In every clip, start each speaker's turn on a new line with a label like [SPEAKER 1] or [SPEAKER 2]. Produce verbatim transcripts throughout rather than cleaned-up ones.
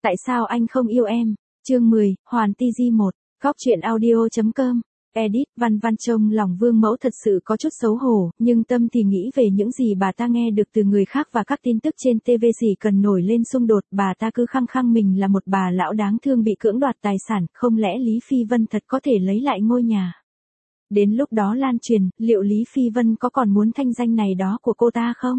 [SPEAKER 1] Tại sao anh không yêu em? Chương mười, Hoàn ti gi một, Góc truyện audio chấm com. Edit, Văn Văn trông lòng Vương Mẫu thật sự có chút xấu hổ, nhưng tâm thì nghĩ về những gì bà ta nghe được từ người khác và các tin tức trên ti vi chỉ cần nổi lên xung đột, bà ta cứ khăng khăng mình là một bà lão đáng thương bị cưỡng đoạt tài sản, không lẽ Lý Phi Vân thật có thể lấy lại ngôi nhà? Đến lúc đó lan truyền, liệu Lý Phi Vân có còn muốn thanh danh này đó của cô ta không?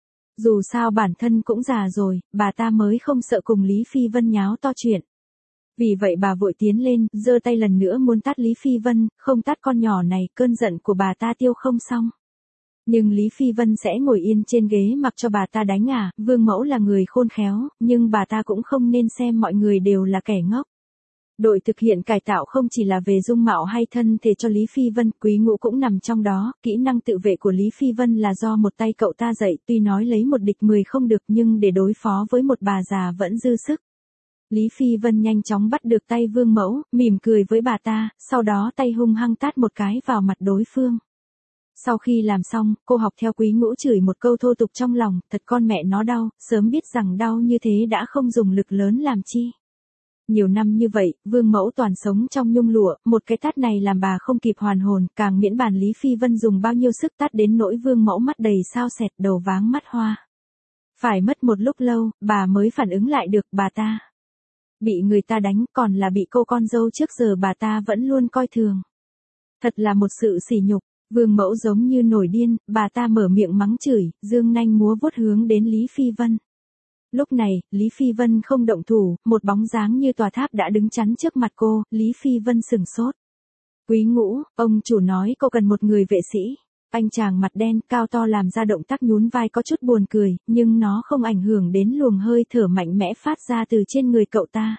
[SPEAKER 1] Dù sao bản thân cũng già rồi, bà ta mới không sợ cùng Lý Phi Vân nháo to chuyện. Vì vậy bà vội tiến lên, giơ tay lần nữa muốn tát Lý Phi Vân, không tát con nhỏ này, cơn giận của bà ta tiêu không xong. Nhưng Lý Phi Vân sẽ ngồi yên trên ghế mặc cho bà ta đánh à, Vương Mẫu là người khôn khéo, nhưng bà ta cũng không nên xem mọi người đều là kẻ ngốc. Đội thực hiện cải tạo không chỉ là về dung mạo hay thân thể cho Lý Phi Vân, Quý Ngũ cũng nằm trong đó, kỹ năng tự vệ của Lý Phi Vân là do một tay cậu ta dạy, tuy nói lấy một địch mười không được nhưng để đối phó với một bà già vẫn dư sức. Lý Phi Vân nhanh chóng bắt được tay Vương Mẫu, mỉm cười với bà ta, sau đó tay hung hăng tát một cái vào mặt đối phương. Sau khi làm xong, cô học theo Quý Ngũ chửi một câu thô tục trong lòng, thật con mẹ nó đau, sớm biết rằng đau như thế đã không dùng lực lớn làm chi. Nhiều năm như vậy, Vương Mẫu toàn sống trong nhung lụa, một cái tát này làm bà không kịp hoàn hồn, càng miễn bàn Lý Phi Vân dùng bao nhiêu sức tát đến nỗi Vương Mẫu mắt đầy sao sẹt, đầu váng mắt hoa. Phải mất một lúc lâu, bà mới phản ứng lại được, bà ta bị người ta đánh, còn là bị cô con dâu trước giờ bà ta vẫn luôn coi thường. Thật là một sự sỉ nhục. Vương Mẫu giống như nổi điên, bà ta mở miệng mắng chửi, giương nanh múa vuốt hướng đến Lý Phi Vân. Lúc này, Lý Phi Vân không động thủ, một bóng dáng như tòa tháp đã đứng chắn trước mặt cô, Lý Phi Vân sửng sốt. Quý Ngũ, ông chủ nói cô cần một người vệ sĩ. Anh chàng mặt đen, cao to làm ra động tác nhún vai có chút buồn cười, nhưng nó không ảnh hưởng đến luồng hơi thở mạnh mẽ phát ra từ trên người cậu ta.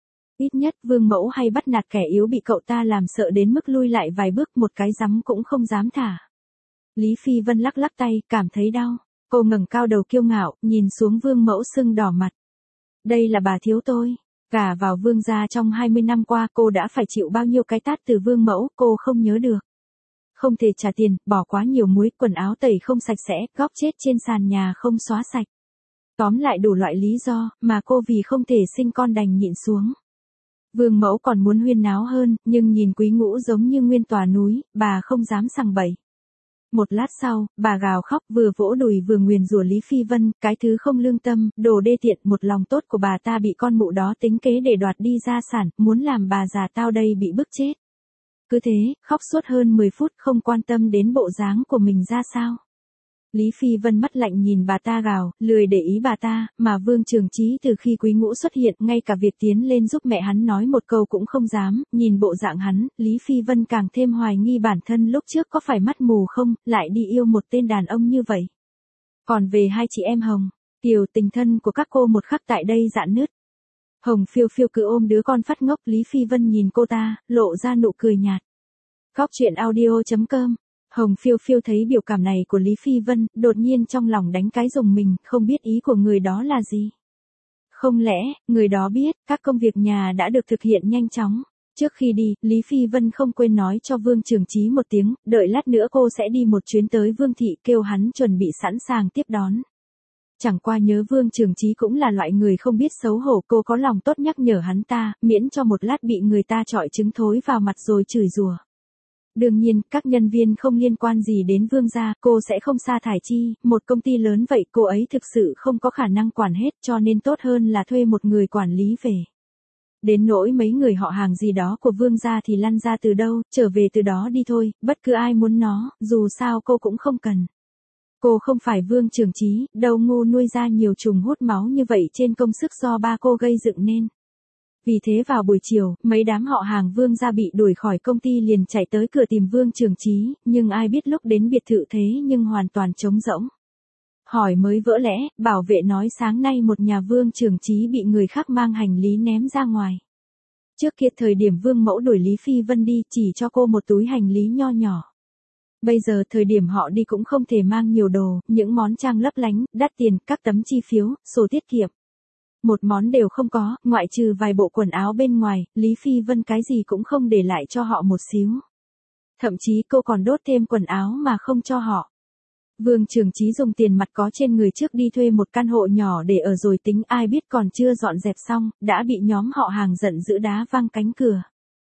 [SPEAKER 1] Ít nhất Vương Mẫu hay bắt nạt kẻ yếu bị cậu ta làm sợ đến mức lui lại vài bước, một cái giấm cũng không dám thả. Lý Phi Vân lắc lắc tay, cảm thấy đau. Cô ngẩng cao đầu kiêu ngạo, nhìn xuống Vương Mẫu sưng đỏ mặt. Đây là bà thiếu tôi. Gả vào Vương gia trong hai mươi năm qua cô đã phải chịu bao nhiêu cái tát từ Vương Mẫu, cô không nhớ được. Không thể trả tiền, bỏ quá nhiều muối, quần áo tẩy không sạch sẽ, góp chết trên sàn nhà không xóa sạch. Tóm lại đủ loại lý do, mà cô vì không thể sinh con đành nhịn xuống. Vương Mẫu còn muốn huyên náo hơn, nhưng nhìn Quý Ngũ giống như nguyên tòa núi, bà không dám sằng bậy. Một lát sau, bà gào khóc vừa vỗ đùi vừa nguyền rủa Lý Phi Vân, cái thứ không lương tâm, đồ đê tiện, một lòng tốt của bà ta bị con mụ đó tính kế để đoạt đi gia sản, muốn làm bà già tao đây bị bức chết. Cứ thế, khóc suốt hơn mười phút không quan tâm đến bộ dáng của mình ra sao. Lý Phi Vân mắt lạnh nhìn bà ta gào, lười để ý bà ta, mà Vương Trường Chí từ khi Quý Ngũ xuất hiện, ngay cả việc tiến lên giúp mẹ hắn nói một câu cũng không dám, nhìn bộ dạng hắn, Lý Phi Vân càng thêm hoài nghi bản thân lúc trước có phải mắt mù không, lại đi yêu một tên đàn ông như vậy. Còn về hai chị em Hồng, Kiều, tình thân của các cô một khắc tại đây rạn nứt. Hồng Phiêu Phiêu cứ ôm đứa con phát ngốc, Lý Phi Vân nhìn cô ta, lộ ra nụ cười nhạt. Góc truyện audio chấm com. Hồng Phiêu Phiêu thấy biểu cảm này của Lý Phi Vân, đột nhiên trong lòng đánh cái rùng mình, không biết ý của người đó là gì. Không lẽ, người đó biết, các công việc nhà đã được thực hiện nhanh chóng. Trước khi đi, Lý Phi Vân không quên nói cho Vương Trường Chí một tiếng, đợi lát nữa cô sẽ đi một chuyến tới Vương Thị, kêu hắn chuẩn bị sẵn sàng tiếp đón. Chẳng qua nhớ Vương Trường Chí cũng là loại người không biết xấu hổ, cô có lòng tốt nhắc nhở hắn ta, miễn cho một lát bị người ta chọi trứng thối vào mặt rồi chửi rủa. Đương nhiên, các nhân viên không liên quan gì đến Vương gia, cô sẽ không sa thải chi, một công ty lớn vậy cô ấy thực sự không có khả năng quản hết, cho nên tốt hơn là thuê một người quản lý về. Đến nỗi mấy người họ hàng gì đó của Vương gia thì lăn ra từ đâu, trở về từ đó đi thôi, bất cứ ai muốn nó, dù sao cô cũng không cần. Cô không phải Vương Trường Chí, đâu ngu nuôi ra nhiều trùng hút máu như vậy trên công sức do ba cô gây dựng nên. Vì thế vào buổi chiều, mấy đám họ hàng Vương gia bị đuổi khỏi công ty liền chạy tới cửa tìm Vương Trường Chí, nhưng ai biết lúc đến biệt thự thế nhưng hoàn toàn trống rỗng. Hỏi mới vỡ lẽ, bảo vệ nói sáng nay một nhà Vương Trường Chí bị người khác mang hành lý ném ra ngoài. Trước kia thời điểm Vương Mẫu đuổi Lý Phi Vân đi chỉ cho cô một túi hành lý nho nhỏ. Bây giờ thời điểm họ đi cũng không thể mang nhiều đồ, những món trang lấp lánh, đắt tiền, các tấm chi phiếu, sổ tiết kiệm. Một món đều không có, ngoại trừ vài bộ quần áo bên ngoài, Lý Phi Vân cái gì cũng không để lại cho họ một xíu. Thậm chí cô còn đốt thêm quần áo mà không cho họ. Vương Trường Chí dùng tiền mặt có trên người trước đi thuê một căn hộ nhỏ để ở rồi tính, ai biết còn chưa dọn dẹp xong, đã bị nhóm họ Hàng giận dữ đá văng cánh cửa.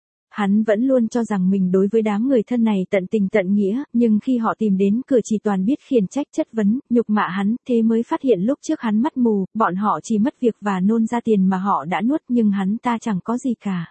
[SPEAKER 1] Hắn vẫn luôn cho rằng mình đối với đám người thân này tận tình tận nghĩa, nhưng khi họ tìm đến cửa chỉ toàn biết khiển trách chất vấn, nhục mạ hắn, thế mới phát hiện lúc trước hắn mắt mù, bọn họ chỉ mất việc và nôn ra tiền mà họ đã nuốt nhưng hắn ta chẳng có gì cả.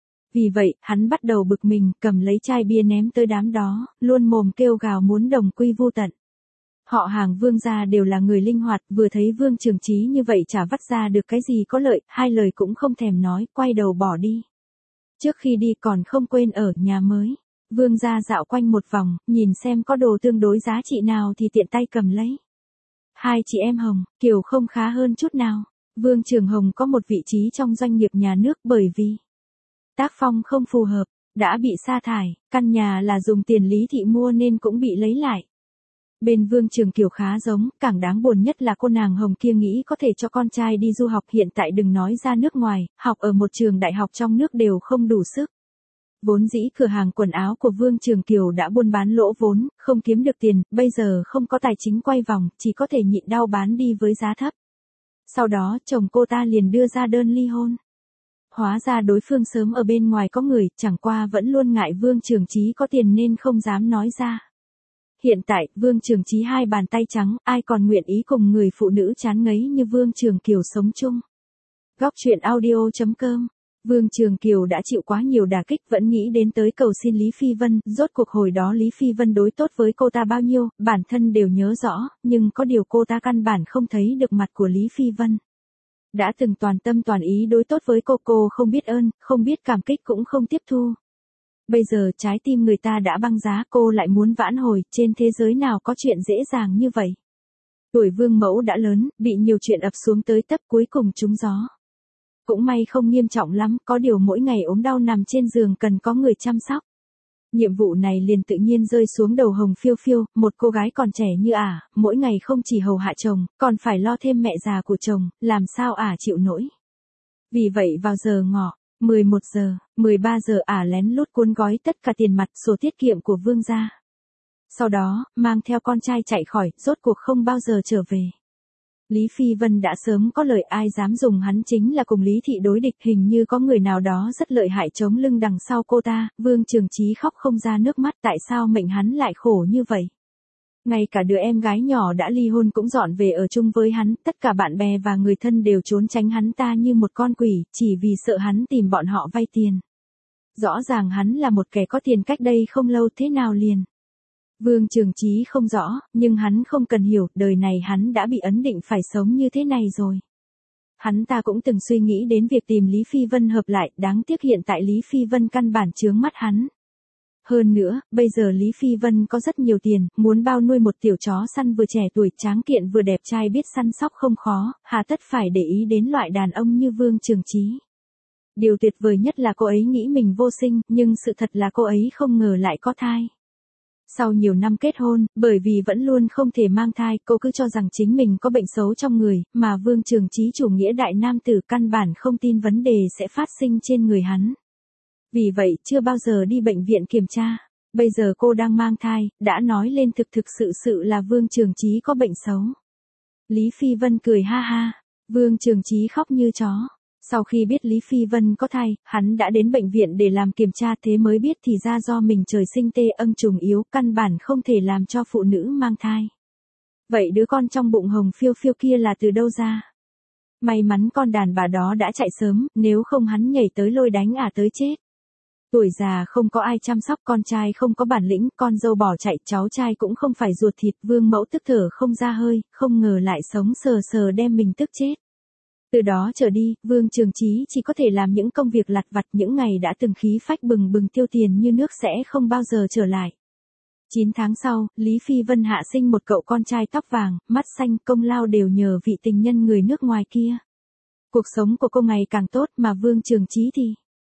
[SPEAKER 1] Vì vậy, hắn bắt đầu bực mình, cầm lấy chai bia ném tới đám đó, luôn mồm kêu gào muốn đồng quy vu tận. Họ Hàng Vương gia đều là người linh hoạt, vừa thấy Vương Trường Chí như vậy chả vắt ra được cái gì có lợi, hai lời cũng không thèm nói, quay đầu bỏ đi. Trước khi đi còn không quên ở nhà mới. Vương gia dạo quanh một vòng, nhìn xem có đồ tương đối giá trị nào thì tiện tay cầm lấy. Hai chị em Hồng, Kiều không khá hơn chút nào. Vương Trường Hồng có một vị trí trong doanh nghiệp nhà nước bởi vì tác phong không phù hợp, đã bị sa thải, căn nhà là dùng tiền Lý Thị mua nên cũng bị lấy lại. Bên Vương Trường Kiều khá giống, càng đáng buồn nhất là cô nàng Hồng kia nghĩ có thể cho con trai đi du học, hiện tại đừng nói ra nước ngoài, học ở một trường đại học trong nước đều không đủ sức. Vốn dĩ cửa hàng quần áo của Vương Trường Kiều đã buôn bán lỗ vốn, không kiếm được tiền, bây giờ không có tài chính quay vòng, chỉ có thể nhịn đau bán đi với giá thấp. Sau đó chồng cô ta liền đưa ra đơn ly hôn. Hóa ra đối phương sớm ở bên ngoài có người, chẳng qua vẫn luôn ngại Vương Trường Chí có tiền nên không dám nói ra. Hiện tại, Vương Trường Chí hai bàn tay trắng, ai còn nguyện ý cùng người phụ nữ chán ngấy như Vương Trường Kiều sống chung. Góc truyện audio chấm com. Vương Trường Kiều đã chịu quá nhiều đả kích, vẫn nghĩ đến tới cầu xin Lý Phi Vân, rốt cuộc hồi đó Lý Phi Vân đối tốt với cô ta bao nhiêu, bản thân đều nhớ rõ, nhưng có điều cô ta căn bản không thấy được mặt của Lý Phi Vân. Đã từng toàn tâm toàn ý đối tốt với cô, cô không biết ơn, không biết cảm kích cũng không tiếp thu. Bây giờ trái tim người ta đã băng giá, cô lại muốn vãn hồi, trên thế giới nào có chuyện dễ dàng như vậy. Tuổi Vương mẫu đã lớn, bị nhiều chuyện ập xuống tới tấp, cuối cùng trúng gió. Cũng may không nghiêm trọng lắm, có điều mỗi ngày ốm đau nằm trên giường cần có người chăm sóc. Nhiệm vụ này liền tự nhiên rơi xuống đầu Hồng Phiêu Phiêu, một cô gái còn trẻ như ả, à, mỗi ngày không chỉ hầu hạ chồng, còn phải lo thêm mẹ già của chồng, làm sao ả à chịu nổi. Vì vậy vào giờ ngọ, mười một giờ, mười ba giờ ả à lén lút cuốn gói tất cả tiền mặt, sổ tiết kiệm của Vương gia. Sau đó, mang theo con trai chạy khỏi, rốt cuộc không bao giờ trở về. Lý Phi Vân đã sớm có lời, ai dám dùng hắn chính là cùng Lý Thị đối địch, hình như có người nào đó rất lợi hại chống lưng đằng sau cô ta. Vương Trường Chí khóc không ra nước mắt, tại sao mệnh hắn lại khổ như vậy. Ngay cả đứa em gái nhỏ đã ly hôn cũng dọn về ở chung với hắn, tất cả bạn bè và người thân đều trốn tránh hắn ta như một con quỷ, chỉ vì sợ hắn tìm bọn họ vay tiền. Rõ ràng hắn là một kẻ có tiền cách đây không lâu, thế nào liền. Vương Trường Chí không rõ, nhưng hắn không cần hiểu, đời này hắn đã bị ấn định phải sống như thế này rồi. Hắn ta cũng từng suy nghĩ đến việc tìm Lý Phi Vân hợp lại, đáng tiếc hiện tại Lý Phi Vân căn bản chướng mắt hắn. Hơn nữa, bây giờ Lý Phi Vân có rất nhiều tiền, muốn bao nuôi một tiểu chó săn vừa trẻ tuổi tráng kiện vừa đẹp trai biết săn sóc không khó, hà tất phải để ý đến loại đàn ông như Vương Trường Chí. Điều tuyệt vời nhất là cô ấy nghĩ mình vô sinh, nhưng sự thật là cô ấy không ngờ lại có thai. Sau nhiều năm kết hôn, bởi vì vẫn luôn không thể mang thai, cô cứ cho rằng chính mình có bệnh xấu trong người, mà Vương Trường Chí chủ nghĩa đại nam tử căn bản không tin vấn đề sẽ phát sinh trên người hắn. Vì vậy, chưa bao giờ đi bệnh viện kiểm tra. Bây giờ cô đang mang thai, đã nói lên thực thực sự sự là Vương Trường Chí có bệnh xấu. Lý Phi Vân cười ha ha, Vương Trường Chí khóc như chó. Sau khi biết Lý Phi Vân có thai, hắn đã đến bệnh viện để làm kiểm tra, thế mới biết thì ra do mình trời sinh tê âng trùng yếu, căn bản không thể làm cho phụ nữ mang thai. Vậy đứa con trong bụng Hồng Phiêu Phiêu kia là từ đâu ra? May mắn con đàn bà đó đã chạy sớm, nếu không hắn nhảy tới lôi đánh ả tới chết. Tuổi già không có ai chăm sóc, con trai không có bản lĩnh, con dâu bỏ chạy, cháu trai cũng không phải ruột thịt, Vương mẫu tức thở không ra hơi, không ngờ lại sống sờ sờ đem mình tức chết. Từ đó trở đi, Vương Trường Chí chỉ có thể làm những công việc lặt vặt, những ngày đã từng khí phách bừng bừng tiêu tiền như nước sẽ không bao giờ trở lại. chín tháng sau, Lý Phi Vân hạ sinh một cậu con trai tóc vàng, mắt xanh, công lao đều nhờ vị tình nhân người nước ngoài kia. Cuộc sống của cô ngày càng tốt mà Vương Trường Chí thì...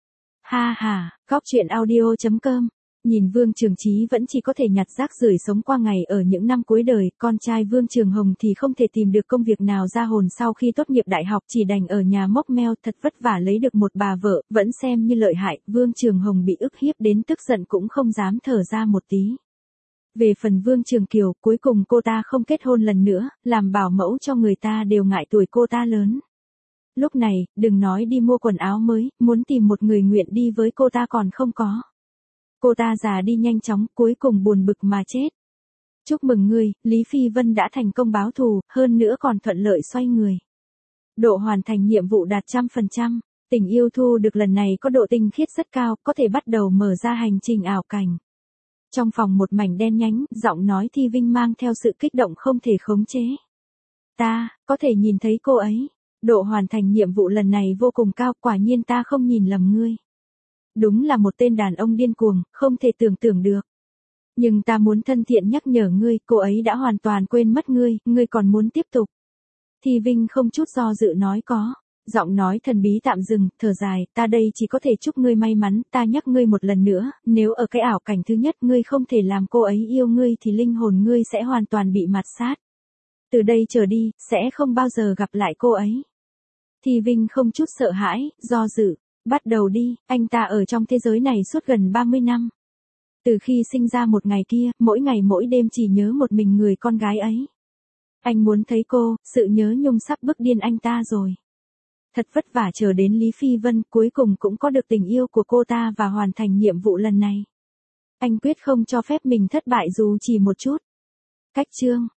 [SPEAKER 1] Ha ha, góc truyện audio chấm com. Nhìn Vương Trường Chí vẫn chỉ có thể nhặt rác rưởi sống qua ngày ở những năm cuối đời, con trai Vương Trường Hồng thì không thể tìm được công việc nào ra hồn, sau khi tốt nghiệp đại học chỉ đành ở nhà móc meo, thật vất vả lấy được một bà vợ, vẫn xem như lợi hại, Vương Trường Hồng bị ức hiếp đến tức giận cũng không dám thở ra một tí. Về phần Vương Trường Kiều, cuối cùng cô ta không kết hôn lần nữa, làm bảo mẫu cho người ta đều ngại tuổi cô ta lớn. Lúc này, đừng nói đi mua quần áo mới, muốn tìm một người nguyện đi với cô ta còn không có. Cô ta già đi nhanh chóng, cuối cùng buồn bực mà chết. Chúc mừng ngươi, Lý Phi Vân đã thành công báo thù, hơn nữa còn thuận lợi xoay người. Độ hoàn thành nhiệm vụ đạt trăm phần trăm. Tình yêu thu được lần này có độ tinh khiết rất cao, có thể bắt đầu mở ra hành trình ảo cảnh. Trong phòng một mảnh đen nhánh, giọng nói Thi Vinh mang theo sự kích động không thể khống chế. Ta, có thể nhìn thấy cô ấy. Độ hoàn thành nhiệm vụ lần này vô cùng cao, quả nhiên ta không nhìn lầm ngươi. Đúng là một tên đàn ông điên cuồng, không thể tưởng tượng được. Nhưng ta muốn thân thiện nhắc nhở ngươi, cô ấy đã hoàn toàn quên mất ngươi, ngươi còn muốn tiếp tục. Thi Vinh không chút do dự nói có. Giọng nói thần bí tạm dừng, thở dài, ta đây chỉ có thể chúc ngươi may mắn, ta nhắc ngươi một lần nữa, nếu ở cái ảo cảnh thứ nhất ngươi không thể làm cô ấy yêu ngươi thì linh hồn ngươi sẽ hoàn toàn bị mạt sát. Từ đây trở đi, sẽ không bao giờ gặp lại cô ấy. Thi Vinh không chút sợ hãi, do dự, bắt đầu đi, anh ta ở trong thế giới này suốt gần ba mươi năm. Từ khi sinh ra một ngày kia, mỗi ngày mỗi đêm chỉ nhớ một mình người con gái ấy. Anh muốn thấy cô, sự nhớ nhung sắp bức điên anh ta rồi. Thật vất vả chờ đến Lý Phi Vân, cuối cùng cũng có được tình yêu của cô ta và hoàn thành nhiệm vụ lần này. Anh quyết không cho phép mình thất bại dù chỉ một chút. Cách chương